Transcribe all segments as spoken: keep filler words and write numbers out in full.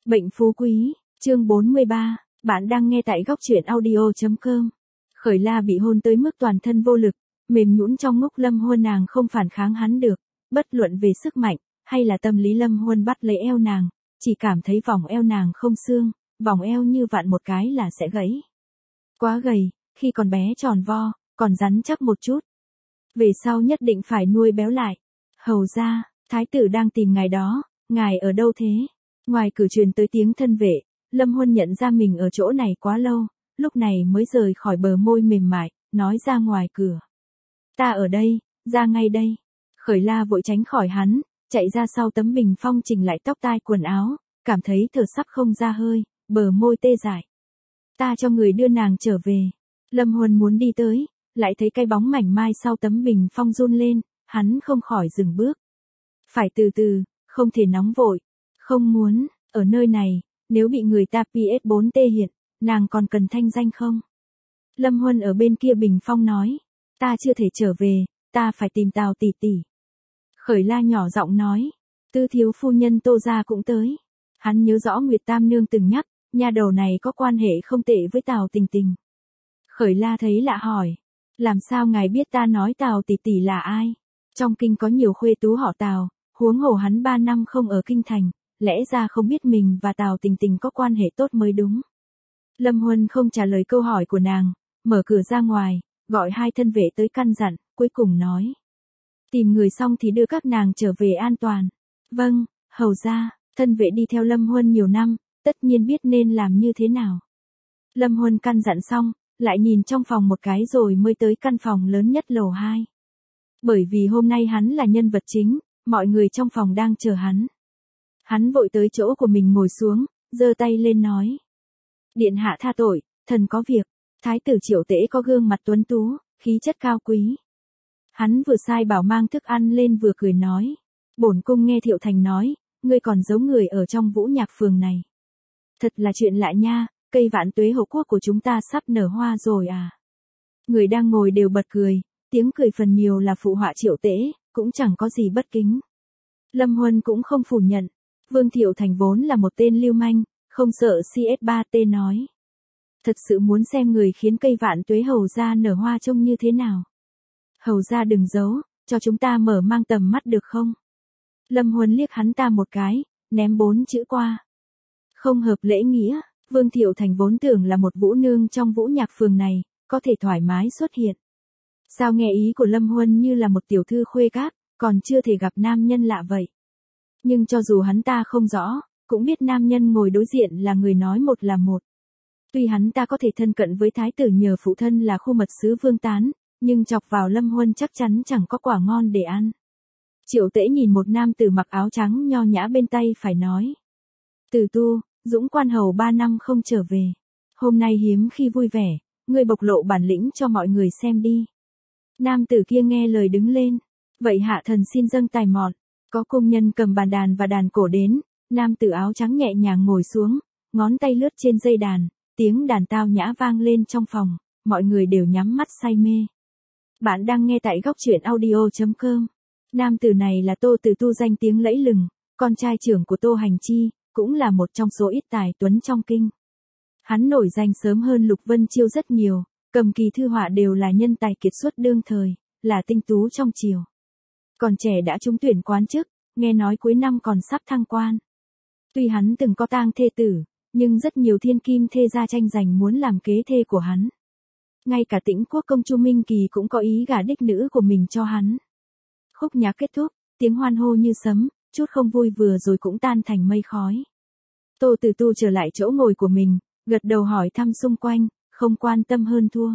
Bệnh phú quý, chương bốn mươi ba, bạn đang nghe tại góc truyện audio.com. Khởi La bị hôn tới mức toàn thân vô lực, mềm nhũn trong ngốc Lâm Huân nàng không phản kháng hắn được, bất luận về sức mạnh, hay là tâm lý Lâm Huân bắt lấy eo nàng, chỉ cảm thấy vòng eo nàng không xương, vòng eo như vặn một cái là sẽ gãy. Quá gầy, khi còn bé tròn vo, còn rắn chắc một chút. Về sau nhất định phải nuôi béo lại. Hầu ra, thái tử đang tìm ngài đó, ngài ở đâu thế? Ngoài cửa truyền tới tiếng thân vệ, Lâm Huân nhận ra mình ở chỗ này quá lâu, lúc này mới rời khỏi bờ môi mềm mại, nói ra ngoài cửa. Ta ở đây, ra ngay đây. Khởi La vội tránh khỏi hắn, chạy ra sau tấm bình phong chỉnh lại tóc tai quần áo, cảm thấy thở sắp không ra hơi, bờ môi tê dại. Ta cho người đưa nàng trở về. Lâm Huân muốn đi tới, lại thấy cái bóng mảnh mai sau tấm bình phong run lên, hắn không khỏi dừng bước. Phải từ từ, không thể nóng vội. Không muốn, ở nơi này, nếu bị người ta pê ét bốn tê hiện, nàng còn cần thanh danh không? Lâm Huân ở bên kia bình phong nói, ta chưa thể trở về, ta phải tìm Tào tỷ tỷ. Khởi La nhỏ giọng nói, Tư thiếu phu nhân Tô gia cũng tới. Hắn nhớ rõ Nguyệt Tam Nương từng nhắc, nha đầu này có quan hệ không tệ với Tào Tình Tình. Khởi La thấy lạ hỏi, làm sao ngài biết ta nói Tào tỷ tỷ là ai? Trong kinh có nhiều khuê tú họ Tào, huống hồ hắn ba năm không ở kinh thành, lẽ ra không biết mình và Tào Tình Tình có quan hệ tốt mới đúng. Lâm Huân không trả lời câu hỏi của nàng, mở cửa ra ngoài, gọi hai thân vệ tới căn dặn, cuối cùng nói. Tìm người xong thì đưa các nàng trở về an toàn. Vâng, hầu ra, thân vệ đi theo Lâm Huân nhiều năm, tất nhiên biết nên làm như thế nào. Lâm Huân căn dặn xong, lại nhìn trong phòng một cái rồi mới tới căn phòng lớn nhất lầu hai. Bởi vì hôm nay hắn là nhân vật chính, mọi người trong phòng đang chờ hắn. Hắn vội tới chỗ của mình ngồi xuống, giơ tay lên nói. Điện hạ tha tội, thần có việc. Thái tử Triệu Tễ có gương mặt tuấn tú, khí chất cao quý. Hắn vừa sai bảo mang thức ăn lên vừa cười nói. Bổn cung nghe Thiệu Thành nói, ngươi còn giấu người ở trong Vũ Nhạc Phường này. Thật là chuyện lạ nha, cây vạn tuế hậu quốc của chúng ta sắp nở hoa rồi à. Người đang ngồi đều bật cười, tiếng cười phần nhiều là phụ họa Triệu Tễ, cũng chẳng có gì bất kính. Lâm Huân cũng không phủ nhận, Vương Thiệu Thành vốn là một tên lưu manh, không sợ xê ét ba tê nói. Thật sự muốn xem người khiến cây vạn tuế hầu ra nở hoa trông như thế nào. Hầu ra đừng giấu, cho chúng ta mở mang tầm mắt được không? Lâm Huân liếc hắn ta một cái, ném bốn chữ qua. Không hợp lễ nghĩa, Vương Thiệu Thành vốn tưởng là một vũ nương trong Vũ Nhạc Phường này, có thể thoải mái xuất hiện. Sao nghe ý của Lâm Huân như là một tiểu thư khuê các, còn chưa thể gặp nam nhân lạ vậy. Nhưng cho dù hắn ta không rõ, cũng biết nam nhân ngồi đối diện là người nói một là một. Tuy hắn ta có thể thân cận với thái tử nhờ phụ thân là khu mật sứ Vương Tán, nhưng chọc vào Lâm Huân chắc chắn chẳng có quả ngon để ăn. Triệu Tễ nhìn một nam tử mặc áo trắng nho nhã bên tay phải nói. Từ tu, Dũng quan hầu ba năm không trở về. Hôm nay hiếm khi vui vẻ, ngươi bộc lộ bản lĩnh cho mọi người xem đi. Nam tử kia nghe lời đứng lên. Vậy hạ thần xin dâng tài mọn. Có công nhân cầm bàn đàn và đàn cổ đến. Nam tử áo trắng nhẹ nhàng ngồi xuống, ngón tay lướt trên dây đàn, tiếng đàn tao nhã vang lên trong phòng, mọi người đều nhắm mắt say mê. Bạn đang nghe tại góc truyện audio.com. Nam tử này là Tô Từ Tu danh tiếng lẫy lừng, con trai trưởng của Tô Hành Chi, cũng là một trong số ít tài tuấn trong kinh. Hắn nổi danh sớm hơn Lục Vân Chiêu rất nhiều, cầm kỳ thư họa đều là nhân tài kiệt xuất đương thời, là tinh tú trong triều. Còn trẻ đã trúng tuyển quan chức, nghe nói cuối năm còn sắp thăng quan. Tuy hắn từng có tang thê tử, nhưng rất nhiều thiên kim thê gia tranh giành muốn làm kế thê của hắn. Ngay cả Tĩnh Quốc công Chu Minh Kỳ cũng có ý gả đích nữ của mình cho hắn. Khúc nhạc kết thúc, tiếng hoan hô như sấm, chút không vui vừa rồi cũng tan thành mây khói. Tô Từ Tu trở lại chỗ ngồi của mình, gật đầu hỏi thăm xung quanh, không quan tâm hơn thua.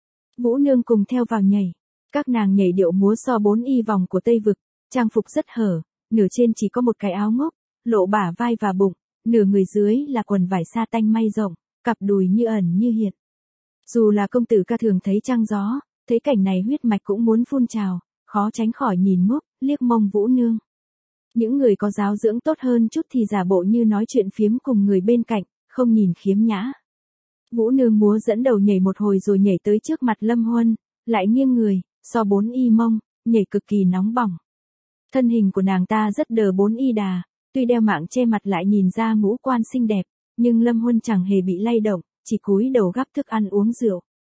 Vũ Nương cùng theo vào nhảy. Các nàng nhảy điệu múa so bốn y vòng của Tây Vực, trang phục rất hở, nửa trên chỉ có một cái áo ngốc, lộ bả vai và bụng, nửa người dưới là quần vải sa tanh may rộng, cặp đùi như ẩn như hiện. Dù là công tử ca thường thấy trăng gió, thấy cảnh này huyết mạch cũng muốn phun trào, khó tránh khỏi nhìn ngốc, liếc mông Vũ Nương. Những người có giáo dưỡng tốt hơn chút thì giả bộ như nói chuyện phiếm cùng người bên cạnh, không nhìn khiếm nhã. Vũ Nương múa dẫn đầu nhảy một hồi rồi nhảy tới trước mặt Lâm Huân, lại nghiêng người, so bốn y mông, nhảy cực kỳ nóng bỏng. Thân hình của nàng ta rất đờ bốn y đà, Tuy đeo mạng che mặt lại nhìn ra ngũ quan xinh đẹp, nhưng Lâm Huân chẳng hề bị lay động, chỉ cúi đầu gắp thức ăn uống rượu.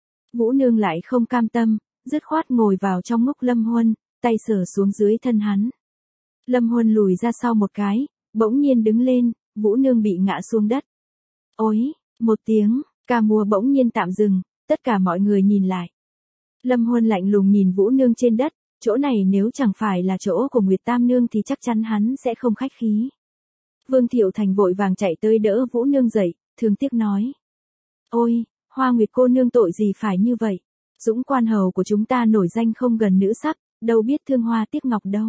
Vũ Nương lại không cam tâm, dứt khoát ngồi vào trong ngốc Lâm Huân, tay sờ xuống dưới thân hắn. Lâm Huân lùi ra sau một cái, bỗng nhiên đứng lên, Vũ Nương bị ngã xuống đất. Ôi, một tiếng, ca múa bỗng nhiên tạm dừng, tất cả mọi người nhìn lại. Lâm Huân lạnh lùng nhìn Vũ Nương trên đất, chỗ này nếu chẳng phải là chỗ của Nguyệt Tam Nương thì chắc chắn hắn sẽ không khách khí. Vương Thiệu Thành vội vàng chạy tới đỡ Vũ Nương dậy, thương tiếc nói. Ôi, Hoa Nguyệt cô nương tội gì phải như vậy? Dũng quan hầu của chúng ta nổi danh không gần nữ sắc, đâu biết thương hoa tiếc ngọc đâu.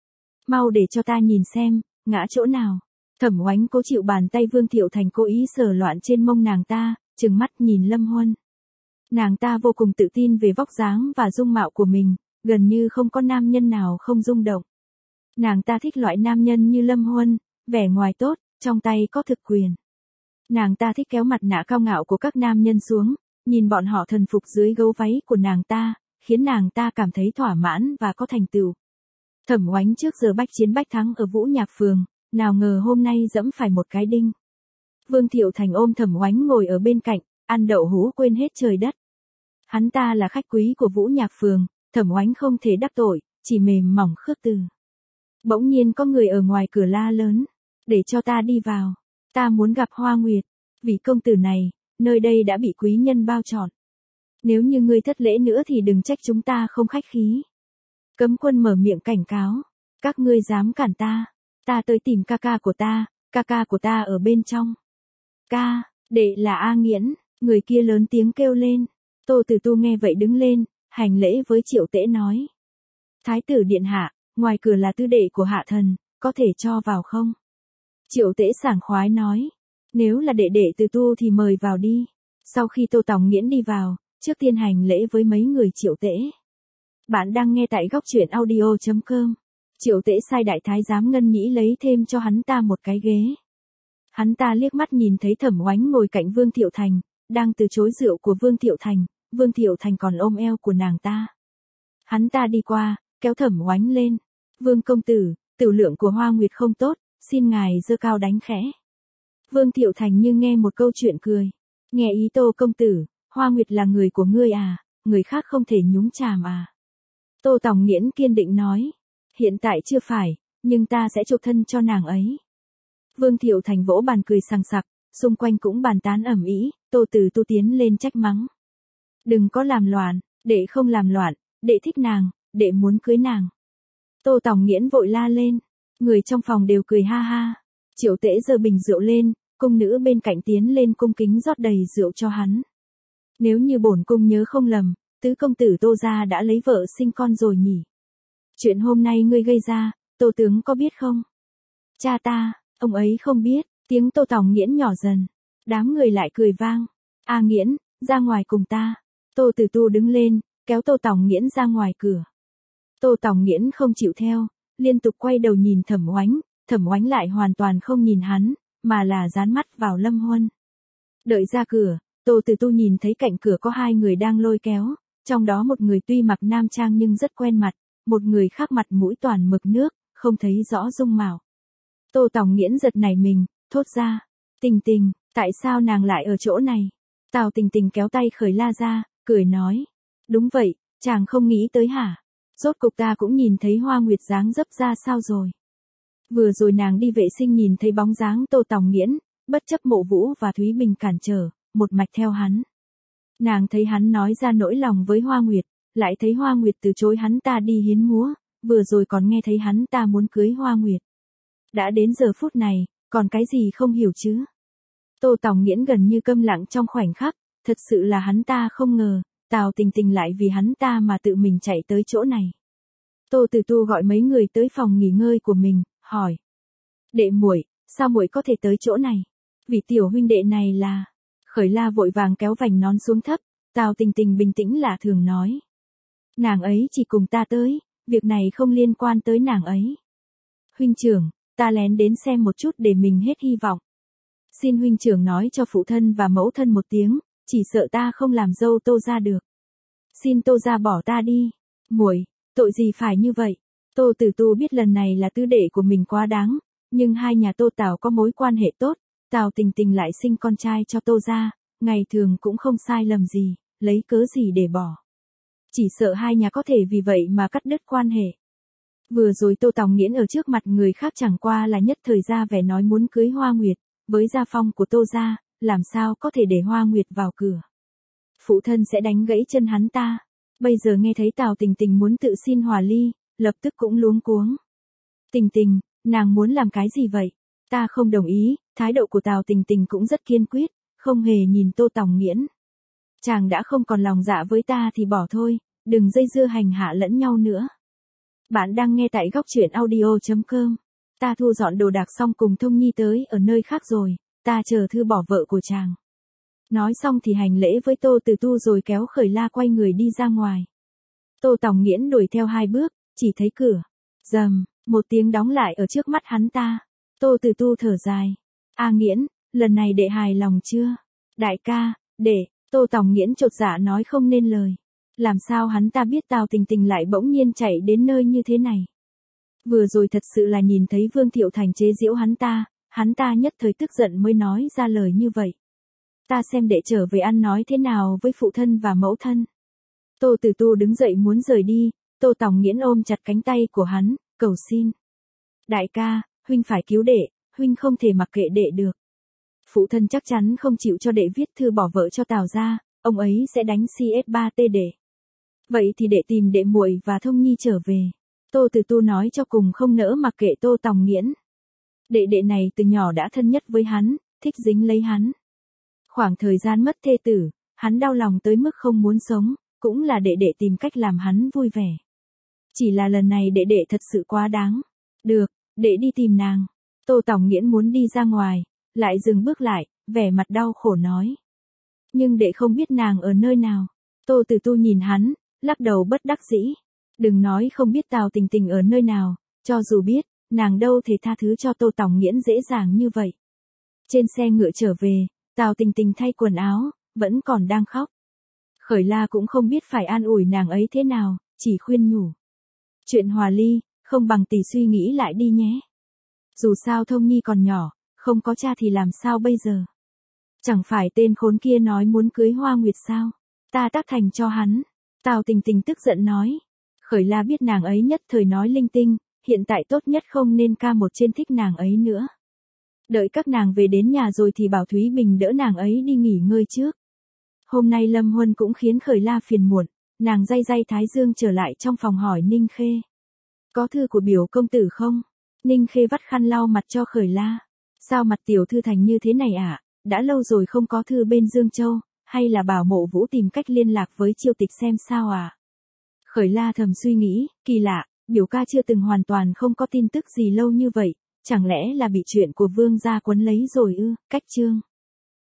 Mau để cho ta nhìn xem, ngã chỗ nào. Thẩm Oánh cố chịu bàn tay Vương Thiệu Thành cố ý sờ loạn trên mông nàng ta, trừng mắt nhìn Lâm Huân. Nàng ta vô cùng tự tin về vóc dáng và dung mạo của mình, gần như không có nam nhân nào không rung động. Nàng ta thích loại nam nhân như Lâm Huân, vẻ ngoài tốt, trong tay có thực quyền. Nàng ta thích kéo mặt nạ cao ngạo của các nam nhân xuống, nhìn bọn họ thần phục dưới gấu váy của nàng ta, khiến nàng ta cảm thấy thỏa mãn và có thành tựu. Thẩm Oánh trước giờ bách chiến bách thắng ở Vũ Nhạc Phường, nào ngờ hôm nay dẫm phải một cái đinh. Vương Thiệu Thành ôm Thẩm Oánh ngồi ở bên cạnh, ăn đậu hũ quên hết trời đất. Hắn ta là khách quý của Vũ Nhạc Phường, Thẩm Oánh không thể đắc tội, chỉ mềm mỏng khước từ. Bỗng nhiên có người ở ngoài cửa la lớn, để cho ta đi vào, ta muốn gặp Hoa Nguyệt, vị công tử này, nơi đây đã bị quý nhân bao trọn. Nếu như ngươi thất lễ nữa thì đừng trách chúng ta không khách khí. Cấm Quân mở miệng cảnh cáo, các ngươi dám cản ta, ta tới tìm ca ca của ta, ca ca của ta ở bên trong. Ca, đệ là A Nghiễn, người kia lớn tiếng kêu lên. Tô Tử Tu nghe vậy đứng lên, hành lễ với Triệu Tễ nói. Thái tử điện hạ, ngoài cửa là tư đệ của hạ thần, có thể cho vào không? Triệu Tễ sảng khoái nói. Nếu là đệ đệ Tử Tu thì mời vào đi. Sau khi Tô Tòng Nghiễn đi vào, trước tiên hành lễ với mấy người Triệu Tễ. Bạn đang nghe tại góc truyện audio chấm com. Triệu Tễ sai đại thái giám Ngân Nhĩ lấy thêm cho hắn ta một cái ghế. Hắn ta liếc mắt nhìn thấy Thẩm Oánh ngồi cạnh Vương Thiệu Thành, đang từ chối rượu của Vương Thiệu Thành, Vương Thiệu Thành còn ôm eo của nàng ta. Hắn ta đi qua, kéo Thẩm Oánh lên. Vương công tử, tiểu lượng của Hoa Nguyệt không tốt, xin ngài giơ cao đánh khẽ. Vương Thiệu Thành như nghe một câu chuyện cười. Nghe ý Tô công tử, Hoa Nguyệt là người của ngươi à, người khác không thể nhúng chàm à. Tô Tòng Nghiễn kiên định nói. Hiện tại chưa phải, nhưng ta sẽ chuộc thân cho nàng ấy. Vương Thiệu Thành vỗ bàn cười sằng sặc, xung quanh cũng bàn tán ầm ĩ. Tô Tử Tu tiến lên trách mắng. Đừng có làm loạn, đệ không làm loạn, đệ thích nàng, đệ muốn cưới nàng. Tô Tòng Nghiễn vội la lên, người trong phòng đều cười ha ha. Triệu Tễ giơ bình rượu lên, cung nữ bên cạnh tiến lên cung kính rót đầy rượu cho hắn. Nếu như bổn cung nhớ không lầm, tứ công tử Tô gia đã lấy vợ sinh con rồi nhỉ? Chuyện hôm nay ngươi gây ra, Tô tướng có biết không? Cha ta, ông ấy không biết, tiếng Tô Tòng Nghiễn nhỏ dần. Đám người lại cười vang. A Nghiễn, ra ngoài cùng ta. Tô Tử Tu đứng lên, kéo Tô Tòng Nghiễn ra ngoài cửa. Tô Tòng Nghiễn không chịu theo, liên tục quay đầu nhìn Thẩm Oánh, Thẩm Oánh lại hoàn toàn không nhìn hắn, mà là dán mắt vào Lâm Huân. Đợi ra cửa, Tô Tử Tu nhìn thấy cạnh cửa có hai người đang lôi kéo, trong đó một người tuy mặc nam trang nhưng rất quen mặt, một người khác mặt mũi toàn mực nước, không thấy rõ dung mạo. Tô Tòng Nghiễn giật nảy mình, thốt ra, Tình Tình, tại sao nàng lại ở chỗ này? Tào Tình Tình kéo tay Khởi La ra, cười nói, đúng vậy, chàng không nghĩ tới hả? Rốt cục ta cũng nhìn thấy Hoa Nguyệt dáng dấp ra sao rồi. Vừa rồi nàng đi vệ sinh nhìn thấy bóng dáng Tô Tòng Nghiễn, bất chấp Mộ Vũ và Thúy Bình cản trở, một mạch theo hắn. Nàng thấy hắn nói ra nỗi lòng với Hoa Nguyệt, lại thấy Hoa Nguyệt từ chối hắn ta đi hiến múa, vừa rồi còn nghe thấy hắn ta muốn cưới Hoa Nguyệt. Đã đến giờ phút này, còn cái gì không hiểu chứ? Tô Tòng Nghiễn gần như câm lặng trong khoảnh khắc, thật sự là hắn ta không ngờ, Tào Tình Tình lại vì hắn ta mà tự mình chạy tới chỗ này. Tô Tử Tu gọi mấy người tới phòng nghỉ ngơi của mình, hỏi. Đệ muội, sao muội có thể tới chỗ này? Vì tiểu huynh đệ này là... Khởi La vội vàng kéo vành nón xuống thấp, Tào Tình Tình bình tĩnh lạ thường nói. Nàng ấy chỉ cùng ta tới, việc này không liên quan tới nàng ấy. Huynh trưởng, ta lén đến xem một chút để mình hết hy vọng. Xin huynh trưởng nói cho phụ thân và mẫu thân một tiếng, chỉ sợ ta không làm dâu Tô gia được. Xin Tô gia bỏ ta đi. Muội, tội gì phải như vậy? Tô Tử Tu biết lần này là tư đệ của mình quá đáng, Nhưng hai nhà Tô Tào có mối quan hệ tốt, Tào Tình Tình lại sinh con trai cho Tô gia, ngày thường cũng không sai lầm gì, lấy cớ gì để bỏ. Chỉ sợ hai nhà có thể vì vậy mà cắt đứt quan hệ. Vừa rồi Tô Tòng Nghiễn ở trước mặt người khác chẳng qua là nhất thời ra vẻ nói muốn cưới Hoa Nguyệt, với gia phong của Tô gia, làm sao có thể để Hoa Nguyệt vào cửa. Phụ thân sẽ đánh gãy chân hắn ta. Bây giờ nghe thấy Tào Tình Tình muốn tự xin hòa ly, lập tức cũng luống cuống. Tình Tình, nàng muốn làm cái gì vậy? Ta không đồng ý. Thái độ của Tào Tình Tình cũng rất kiên quyết, không hề nhìn Tô Tòng Nghiễn. Chàng đã không còn lòng dạ với ta thì bỏ thôi, đừng dây dưa hành hạ lẫn nhau nữa. Bạn đang nghe tại góc truyện audio chấm com. Ta thu dọn đồ đạc xong cùng Thông Nhi tới ở nơi khác rồi, ta chờ thư bỏ vợ của chàng. Nói xong thì hành lễ với Tô Từ Tu rồi kéo Khởi La quay người đi ra ngoài. Tô Tòng Nghiễn đuổi theo hai bước, chỉ thấy cửa rầm, một tiếng đóng lại ở trước mắt hắn ta. Tô Từ Tu thở dài. A Nghiễn, lần này đệ hài lòng chưa? Đại ca, đệ, Tô Tòng Nghiễn chột dạ nói không nên lời. Làm sao hắn ta biết Tào Tình Tình lại bỗng nhiên chạy đến nơi như thế này? Vừa rồi thật sự là nhìn thấy Vương Thiệu Thành chế giễu hắn ta, hắn ta nhất thời tức giận mới nói ra lời như vậy. Ta xem đệ trở về ăn nói thế nào với phụ thân và mẫu thân. Tô Từ Tu đứng dậy muốn rời đi, Tô Tòng Nghiễn ôm chặt cánh tay của hắn, cầu xin. Đại ca, huynh phải cứu đệ, huynh không thể mặc kệ đệ được. Phụ thân chắc chắn không chịu cho đệ viết thư bỏ vợ cho Tào gia, ông ấy sẽ đánh C S ba T đệ. Vậy thì đệ tìm đệ muội và Thông Nhi trở về. Tô Từ Tu nói cho cùng không nỡ mặc kệ Tô Tòng Nghiễn. Đệ đệ này từ nhỏ đã thân nhất với hắn, thích dính lấy hắn. Khoảng thời gian mất thê tử, hắn đau lòng tới mức không muốn sống, cũng là đệ đệ tìm cách làm hắn vui vẻ. Chỉ là lần này đệ đệ thật sự quá đáng. Được, đệ đi tìm nàng. Tô Tòng Nghiễn muốn đi ra ngoài, lại dừng bước lại, vẻ mặt đau khổ nói. Nhưng đệ không biết nàng ở nơi nào. Tô Từ Tu nhìn hắn, lắc đầu bất đắc dĩ. Đừng nói không biết Tào Tình Tình ở nơi nào, cho dù biết, nàng đâu thể tha thứ cho Tô Tòng Nghiễn dễ dàng như vậy. Trên xe ngựa trở về, Tào Tình Tình thay quần áo, vẫn còn đang khóc. Khởi La cũng không biết phải an ủi nàng ấy thế nào, chỉ khuyên nhủ. Chuyện hòa ly, không bằng tỷ suy nghĩ lại đi nhé. Dù sao Thông Nhi còn nhỏ, không có cha thì làm sao bây giờ? Chẳng phải tên khốn kia nói muốn cưới Hoa Nguyệt sao? Ta tác thành cho hắn. Tào Tình Tình tức giận nói. Khởi La biết nàng ấy nhất thời nói linh tinh, hiện tại tốt nhất không nên ca một trên thích nàng ấy nữa. Đợi các nàng về đến nhà rồi thì bảo Thúy Bình đỡ nàng ấy đi nghỉ ngơi trước. Hôm nay Lâm Huân cũng khiến Khởi La phiền muộn, nàng day day thái dương trở lại trong phòng hỏi Ninh Khê. Có thư của biểu công tử không? Ninh Khê vắt khăn lau mặt cho Khởi La. Sao mặt tiểu thư thành như thế này ạ? À? Đã lâu rồi không có thư bên Dương Châu, hay là bảo Mộ Vũ tìm cách liên lạc với Chiêu Tịch xem sao à? Khởi La thầm suy nghĩ, kỳ lạ, biểu ca chưa từng hoàn toàn không có tin tức gì lâu như vậy, chẳng lẽ là bị chuyện của Vương gia quấn lấy rồi ư? Cách chương